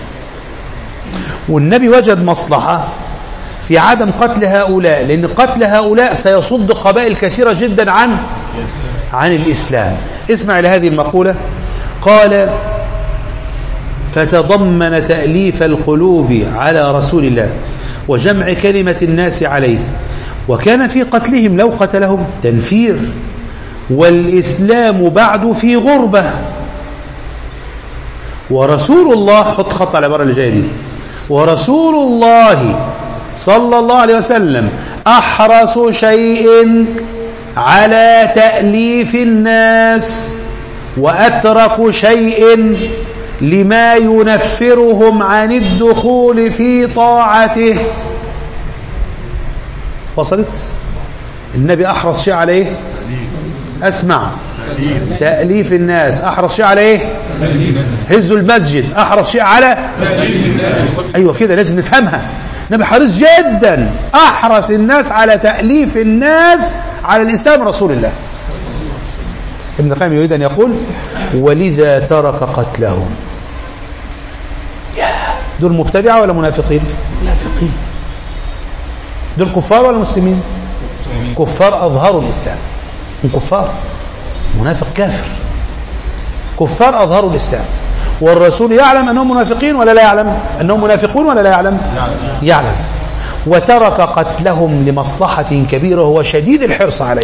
والنبي وجد مصلحة في عدم قتل هؤلاء، لأن قتل هؤلاء سيصد قبائل كثيرة جدا عن عن الإسلام. اسمع لهذه المقولة، قال فتضمن تأليف القلوب على رسول الله وجمع كلمة الناس عليه وكان في قتلهم لو قتلهم تنفير، والإسلام بعد في غربة. ورسول الله، حط خط على العبارة اللي جايه دي، ورسول الله صلى الله عليه وسلم أحرص شيء على تأليف الناس وأترك شيء لما ينفرهم عن الدخول في طاعته. وصلت؟ النبي أحرص شيء عليه، أسمع، تأليف الناس. أحرص شيء عليه هز المسجد. أحرص شيء على أيوة كده، لازم نفهمها. النبي حريص جدا، أحرص الناس على تأليف الناس على الإسلام رسول الله. ابن القيم يريد أن يقول ولذا ترك قتلهم. دول مبتدعة ولا منافقين؟ منافقين. دول كفار ولا مسلمين؟ كفار أظهروا الإسلام. هم كفار، منافق كافر. كفار أظهروا الإسلام، والرسول يعلم أنهم منافقين ولا لا يعلم؟ أنهم منافقون ولا لا يعلم؟ يعلم. وترك قتلهم لمصلحة كبيرة هو شديد الحرص عليه.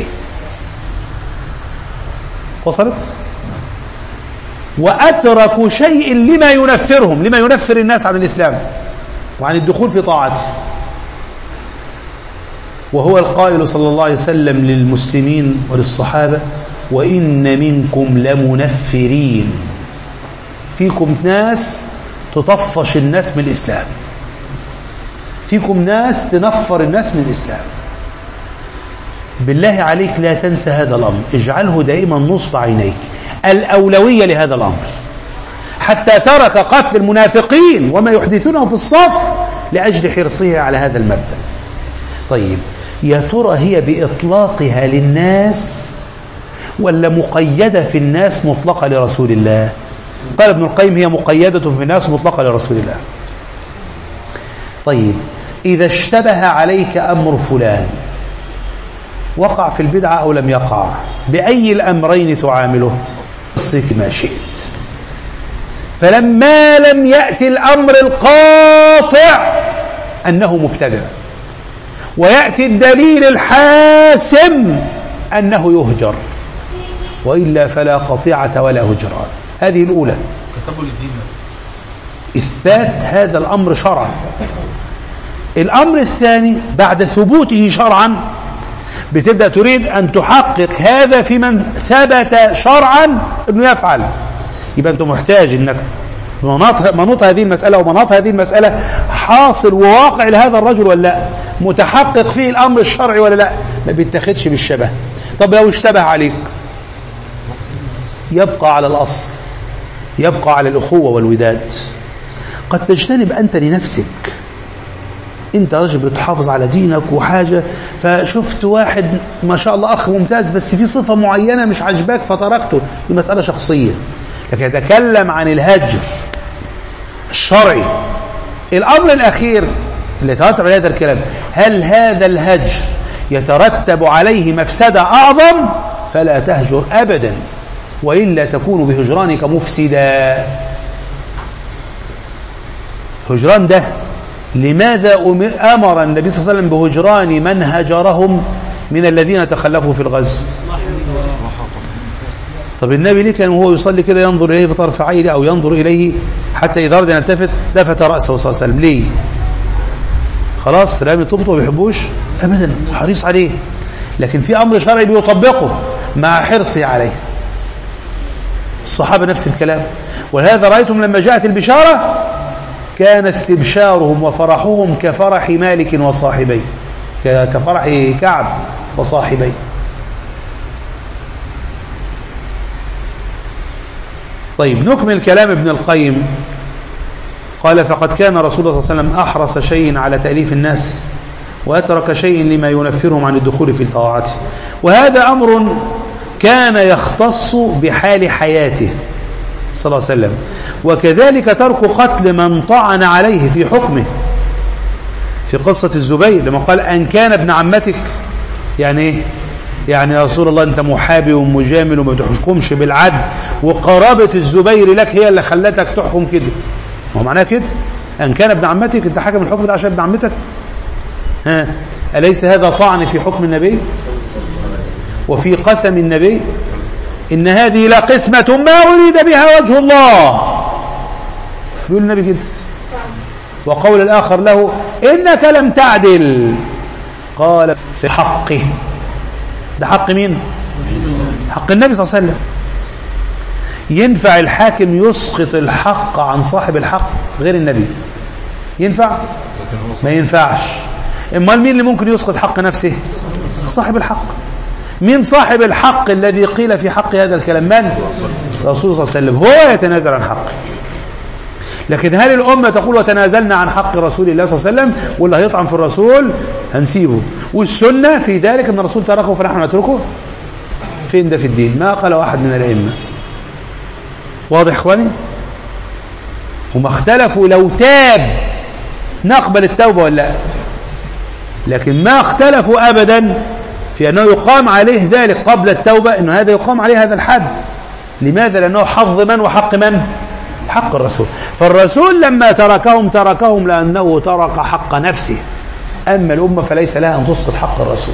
وصلت؟ وأترك شيء لما ينفرهم، لما ينفر الناس عن الإسلام وعن الدخول في طاعته. وهو القائل صلى الله عليه وسلم للمسلمين وللصحابة وإن منكم لمنفرين، فيكم ناس تطفش الناس من الإسلام، فيكم ناس تنفر الناس من الإسلام. بالله عليك لا تنسى هذا الأمر، اجعله دائما نصب عينيك، الأولوية لهذا الأمر، حتى ترك قتل المنافقين وما يحدثونه في الصف لأجل حرصه على هذا المبدأ. طيب يا ترى هي بإطلاقها للناس ولا مقيدة في الناس مطلقة لرسول الله؟ قال ابن القيم هي مقيدة في الناس مطلقة لرسول الله. طيب إذا اشتبه عليك أمر فلان، وقع في البدعة أو لم يقع، بأي الأمرين تعامله؟ صيك ما شئت. فلما لم يأتي الأمر القاطع أنه مبتدع، ويأتي الدليل الحاسم أنه يهجر، وإلا فلا قطيعة ولا هجران. هذه الأولى، إثبات هذا الأمر شرعا. الأمر الثاني بعد ثبوته شرعا بتبدأ تريد أن تحقق هذا في من ثبت شرعا أنه يفعل. يبقى أنت محتاج أنك مناط, مناط هذه المسألة ومناط هذه المسألة حاصل وواقع لهذا الرجل ولا لا، متحقق فيه الأمر الشرعي ولا لا، ما بيتخذش بالشبه. طب لو اشتبه عليك يبقى على الأصل، يبقى على الأخوة والوداد. قد تجتنب أنت لنفسك، أنت رجل بتحافظ على دينك وحاجة، فشفت واحد ما شاء الله أخ ممتاز بس في صفة معينة مش عجباك فتركته، دي مسألة شخصية. لكن يتكلم عن الهجر الشرعي. الأمر الأخير اللي يترتب على هذا الكلام، هل هذا الهجر يترتب عليه مفسدة أعظم؟ فلا تهجر أبدا، وإلا تكون بهجرانك مفسدا. هجران ده لماذا أمر النبي صلى الله عليه وسلم بهجران من هجرهم من الذين تخلفوا في الغزو؟ طب النبي ليه كان وهو يصلي كده ينظر إليه بطرف عينه أو ينظر إليه حتى إذا أراد أن يلتفت لفت رأسه صلى الله عليه وسلم؟ ليه؟ خلاص رامي طوبته ما بيحبوش أبدا، حريص عليه، لكن في أمر شرعي بيطبقه مع حرصه عليه. الصحابة نفس الكلام. ولهذا رأيتم لما جاءت البشارة كان استبشارهم وفرحهم كفرح مالك وصاحبيه، كفرح كعب وصاحبيه. طيب نكمل كلام ابن القيم. قال فقد كان رسول الله صلى الله عليه وسلم أحرص شيء على تأليف الناس وأترك شيء لما ينفرهم عن الدخول في طاعته، وهذا أمر كان يختص بحال حياته صلى الله عليه وسلم، وكذلك ترك قتل من طعن عليه في حكمه في قصة الزبير لما قال أن كان ابن عمتك. يعني ايه؟ يعني يا رسول الله أنت محابي ومجامل وما تحكمش بالعدل، وقرابة الزبير لك هي اللي خلتك تحكم كده. هو معناه كده أن كان ابن عمتك، أنت حكم الحكم ده عشان ابن عمتك؟ ها أليس هذا طعن في حكم النبي وفي قسم النبي؟ إن هذه لقسمة ما أريد بها وجه الله، يقول النبي كده. وقول الآخر له إنك لم تعدل، قال في حقه. ده حق مين؟ حق النبي صلى الله عليه وسلم. ينفع الحاكم يسقط الحق عن صاحب الحق غير النبي؟ ينفع؟ ما ينفعش. امال مين اللي ممكن يسقط حق نفسه؟ صاحب الحق. مين صاحب الحق الذي قيل في حق هذا الكلام؟ من؟ رسول صلى الله عليه وسلم، هو يتنازل عن حقه. لكن هل الأمة تقول وتنازلنا عن حق رسول الله صلى الله عليه وسلم، واللي هيطعن في الرسول هنسيبه؟ والسنة في ذلك أن الرسول تركه فنحن نتركه؟ فين ده في الدين؟ ما قال واحد من الأئمة. واضح إخواني؟ هم اختلفوا لو تاب نقبل التوبة ولا لا، لكن ما اختلفوا أبدا في أنه يقام عليه ذلك قبل التوبة، أنه هذا يقام عليه هذا الحد. لماذا؟ لأنه حظ من وحق من؟ حق الرسول. فالرسول لما تركهم تركهم لأنه ترك حق نفسه. أما الأمة فليس لها أن تسقط حق الرسول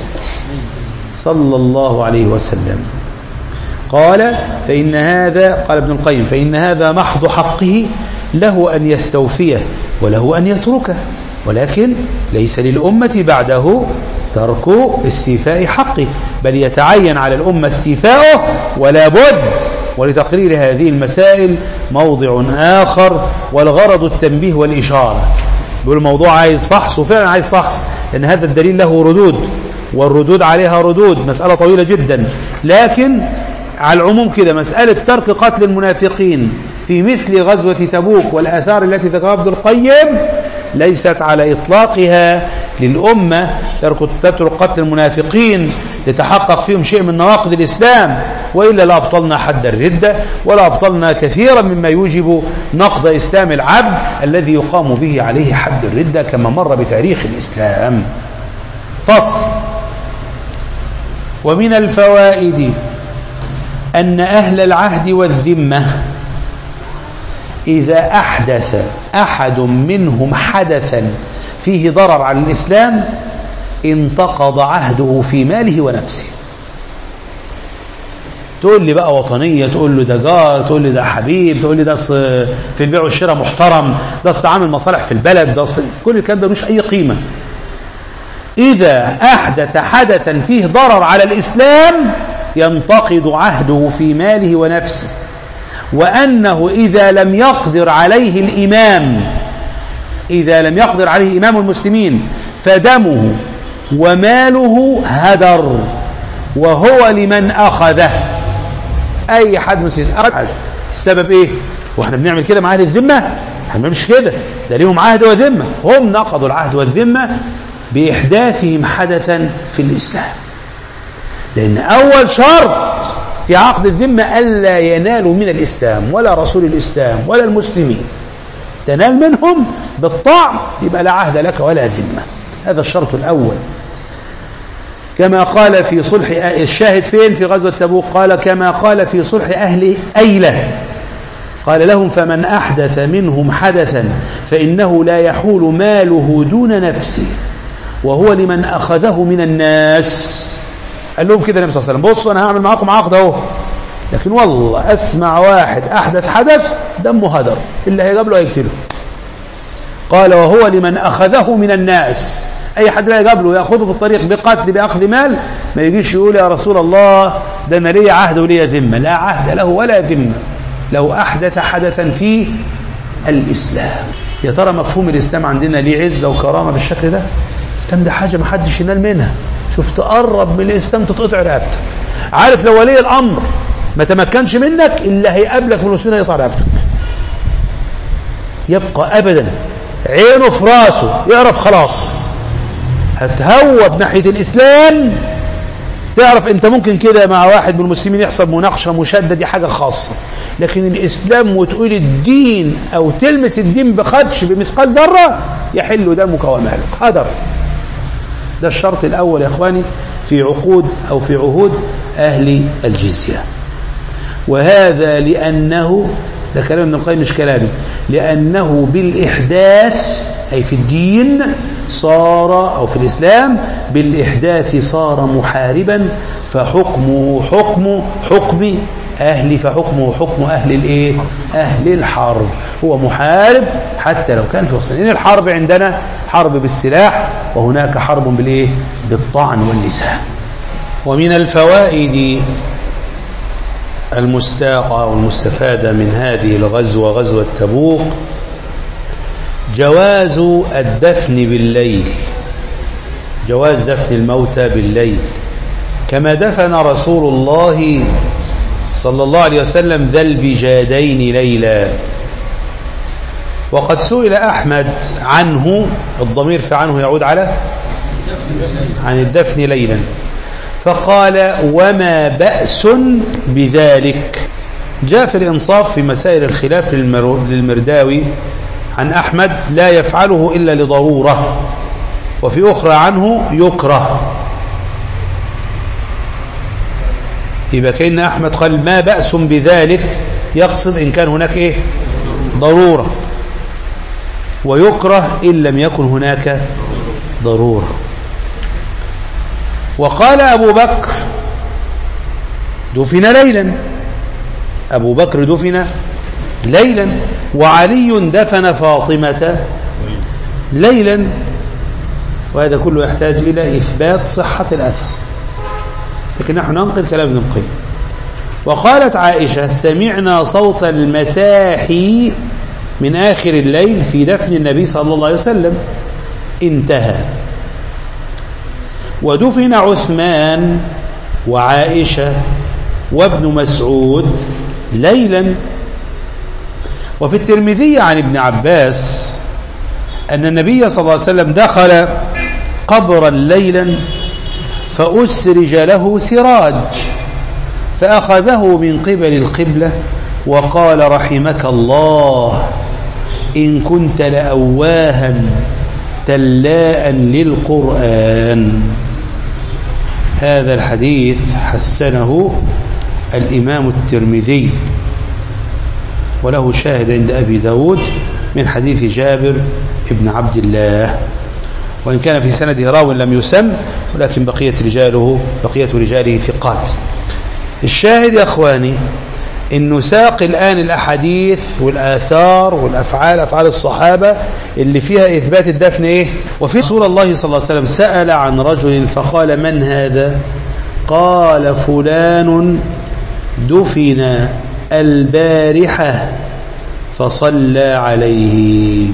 صلى الله عليه وسلم. قال فإن هذا، قال ابن القيم، فإن هذا محض حقه، له أن يستوفيه وله أن يتركه، ولكن ليس للأمة بعده ترك استيفاء حقه، بل يتعين على الأمة استيفاؤه ولا بد. ولتقرير هذه المسائل موضع آخر، والغرض التنبيه والإشارة. بيقول الموضوع عايز فحص، وفعلا عايز فحص، لأن هذا الدليل له ردود، والردود عليها ردود، مسألة طويلة جدا. لكن على العموم كده، مسألة ترك قتل المنافقين في مثل غزوة تبوك والآثار التي ذكرها ابن القيم ليست على إطلاقها للأمة. تترك قتل المنافقين لتحقق فيهم شيء من نواقض الإسلام، وإلا لا أبطلنا حد الردة، ولا أبطلنا كثيرا مما يوجب نقض إسلام العبد الذي يقام به عليه حد الردة كما مر بتاريخ الإسلام. فصل. ومن الفوائد أن أهل العهد والذمة إذا أحدث أحد منهم حدثا فيه ضرر على الإسلام انتقض عهده في ماله ونفسه. تقول لي بقى وطنية، تقول له ده جار، تقول لي ده حبيب، تقول لي ده في البيع والشراء محترم، ده اصل عامل مصالح في البلد، ده اصل كل الكلام ده مش أي قيمة. إذا أحدث حدثا فيه ضرر على الإسلام ينتقض عهده في ماله ونفسه، وأنه إذا لم يقدر عليه الإمام إذا لم يقدر عليه إمام المسلمين فدمه وماله هدر، وهو لمن أخذه. أي حد مسلم أخذ. السبب إيه؟ وإحنا بنعمل كده مع أهل الذمة؟ إحنا مش كده، ده ليهم عهد وذمة. هم نقضوا العهد والذمة بإحداثهم حدثا في الإسلام، لأن أول شرط في عقد الذمة ألا ينالوا من الإسلام ولا رسول الإسلام ولا المسلمين. تنال منهم بالطعن يبقى لا عهد لك ولا ذمة. هذا الشرط الأول، كما قال في صلح الشاهد فين في غزوة تبوك؟ قال كما قال في صلح أهل أيلة، قال لهم فمن أحدث منهم حدثا فإنه لا يحول ماله دون نفسه وهو لمن أخذه من الناس. قال لهم كده النبي صلى الله عليه وسلم بصوا أنا هعمل معاكم عقد أهو، لكن والله أسمع واحد أحدث حدث دمه هدر، اللي هيقابله هيقتله. قال وهو لمن أخذه من الناس، أي حد لا يقابله يأخذه في الطريق بقتل بأخذ مال ما يجيش يقول يا رسول الله ده أنا لي عهد ولي ذمة. لا عهد له ولا ذمة، لو أحدث حدثا في الإسلام. يا ترى مفهوم الإسلام عندنا ليه عزة وكرامة بالشكل ده؟ الإسلام ده حاجة ما حدش ينال منها. شوف تقرب من الإسلام تتقطع رقبتك. عارف لو ولي الأمر ما تمكنش منك إلا هيقابلك من المسلمين هيقطع رقبتك. يبقى أبدا عينه في راسه يعرف خلاص هتهوب ناحية الإسلام. تعرف انت ممكن كده مع واحد من المسلمين يحصل مناقشة مشددة، دي حاجة خاصة، لكن الإسلام وتقول الدين أو تلمس الدين بخدش بمثقال ذرة يحل دمك ومالك هدر. ده الشرط الأول يا إخواني في عقود أو في عهود أهل الجزية. وهذا لأنه ده كلام ابن القيم مش كلامي، لأنه بالإحداث أي في الدين صار، أو في الإسلام بالإحداث صار محاربا، فحكمه حكم حكم أهل فحكمه حكم أهل الإيه؟ أهل الحرب. هو محارب حتى لو كان في وسط. إن الحرب عندنا حرب بالسلاح، وهناك حرب بالإيه؟ بالطعن واللسان. ومن الفوائد المستاقة والمستفادة من هذه الغزوة غزوة تبوك جواز الدفن بالليل، جواز دفن الموتى بالليل، كما دفن رسول الله صلى الله عليه وسلم ذا البجادين ليلا. وقد سئل أحمد عنه، الضمير في عنه يعود على عن الدفن ليلا، فقال وما بأس بذلك. جاء في الإنصاف في مسائل الخلاف للمرداوي عن أحمد لا يفعله إلا لضرورة، وفي أخرى عنه يكره. يبقى كأن أحمد قال ما بأس بذلك، يقصد إن كان هناك إيه؟ ضرورة، ويكره إن لم يكن هناك ضرورة. وقال أبو بكر دفن ليلا، أبو بكر دفن ليلا، وعلي دفن فاطمة ليلا، وهذا كله يحتاج إلى إثبات صحة الأثر، لكن نحن ننقل كلام ابن القيم. وقالت عائشة سمعنا صوت المساحي من آخر الليل في دفن النبي صلى الله عليه وسلم، انتهى. ودفن عثمان وعائشة وابن مسعود ليلا. وفي الترمذي عن ابن عباس أن النبي صلى الله عليه وسلم دخل قبرا ليلا فأسرج له سراج فأخذه من قبل القبلة وقال رحمك الله إن كنت لأواها تلاء للقرآن. هذا الحديث حسنه الإمام الترمذي، وله شاهد عند أبي داود من حديث جابر ابن عبد الله، وإن كان في سنده راو لم يسم، ولكن بقية رجاله بقية رجاله ثقات. الشاهد يا أخواني إنه ساق الآن الأحاديث والآثار والأفعال، أفعال الصحابة اللي فيها إثبات الدفن إيه؟ وفي رسول الله صلى الله عليه وسلم سأل عن رجل فقال من هذا؟ قال فلان دفن البارحة فصلى عليه.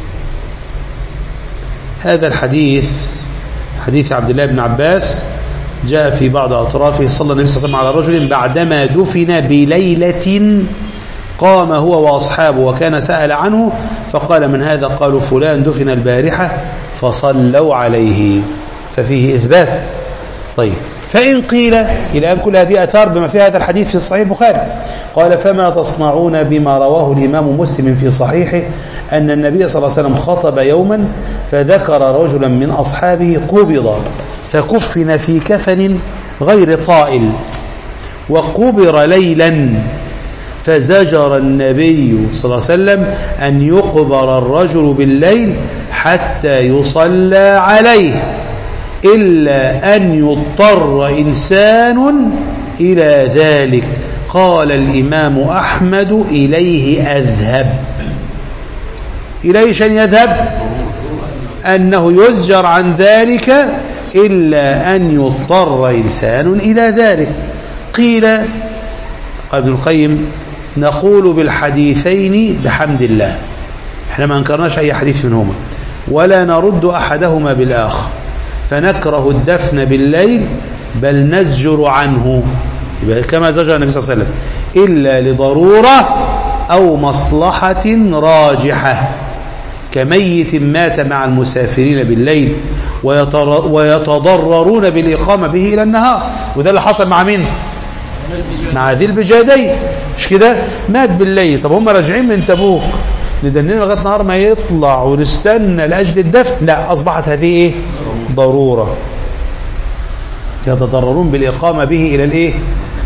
هذا الحديث حديث عبد الله بن عباس جاء في بعض أطرافه صلى النبي صلى الله عليه وسلم على رجل بعدما دفن بليلة قام هو وأصحابه وكان سأل عنه فقال من هذا؟ قالوا فلان دفن البارحة فصلوا عليه، ففيه إثبات. طيب فإن قيل إلى أن كل هذه أثار بما في هذا الحديث في الصحيح البخاري، قال فما تصنعون بما رواه الإمام مسلم في صحيحه أن النبي صلى الله عليه وسلم خطب يوما فذكر رجلا من أصحابه قبض فكفن في كفن غير طائل وقبر ليلا فزجر النبي صلى الله عليه وسلم أن يقبر الرجل بالليل حتى يصلى عليه إلا أن يضطر إنسان إلى ذلك. قال الإمام أحمد إليه أذهب. إليه شن يذهب؟ أنه يزجر عن ذلك إلا أن يضطر إنسان إلى ذلك. قيل قال ابن القيم نقول بالحديثين بحمد الله، احنا ما انكرناش أي حديث منهما ولا نرد أحدهما بالآخر، فنكره الدفن بالليل بل نزجر عنه كما زجر النبي صلى الله عليه وسلم إلا لضرورة أو مصلحة راجحة كميت مات مع المسافرين بالليل ويتضررون بالإقامة به إلى النهار. وده اللي حصل مع مين؟ مع ذي البجادين، مش كده؟ مات بالليل. طب هم راجعين من تبوك ندننا لغاية نهار ما يطلع ونستنى لأجل الدفن؟ لا، أصبحت هذه إيه؟ ضرورة. يتضررون بالإقامة به إلى الإيه؟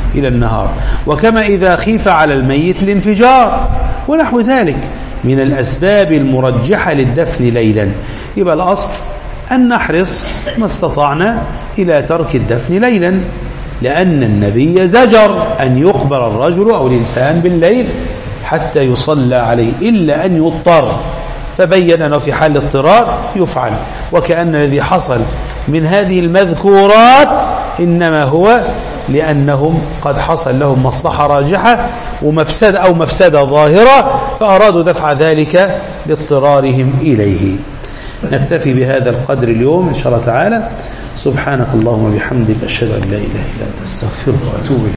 إلى النهار. وكما إذا خيف على الميت الانفجار ونحو ذلك من الأسباب المرجحة للدفن ليلا. يبقى الأصل أن نحرص ما استطعنا إلى ترك الدفن ليلا، لأن النبي زجر أن يقبر الرجل أو الإنسان بالليل حتى يصلى عليه إلا أن يضطر، فبين أنه في حال اضطرار يفعل. وكأن الذي حصل من هذه المذكورات إنما هو لأنهم قد حصل لهم مصلحة راجحة ومفسدة أو مفسدة ظاهرة فأرادوا دفع ذلك لاضطرارهم إليه. نكتفي بهذا القدر اليوم إن شاء الله تعالى. سبحانك اللهم وبحمدك أشهد أن لا إله إلا أنت أستغفرك وأتوب إليك.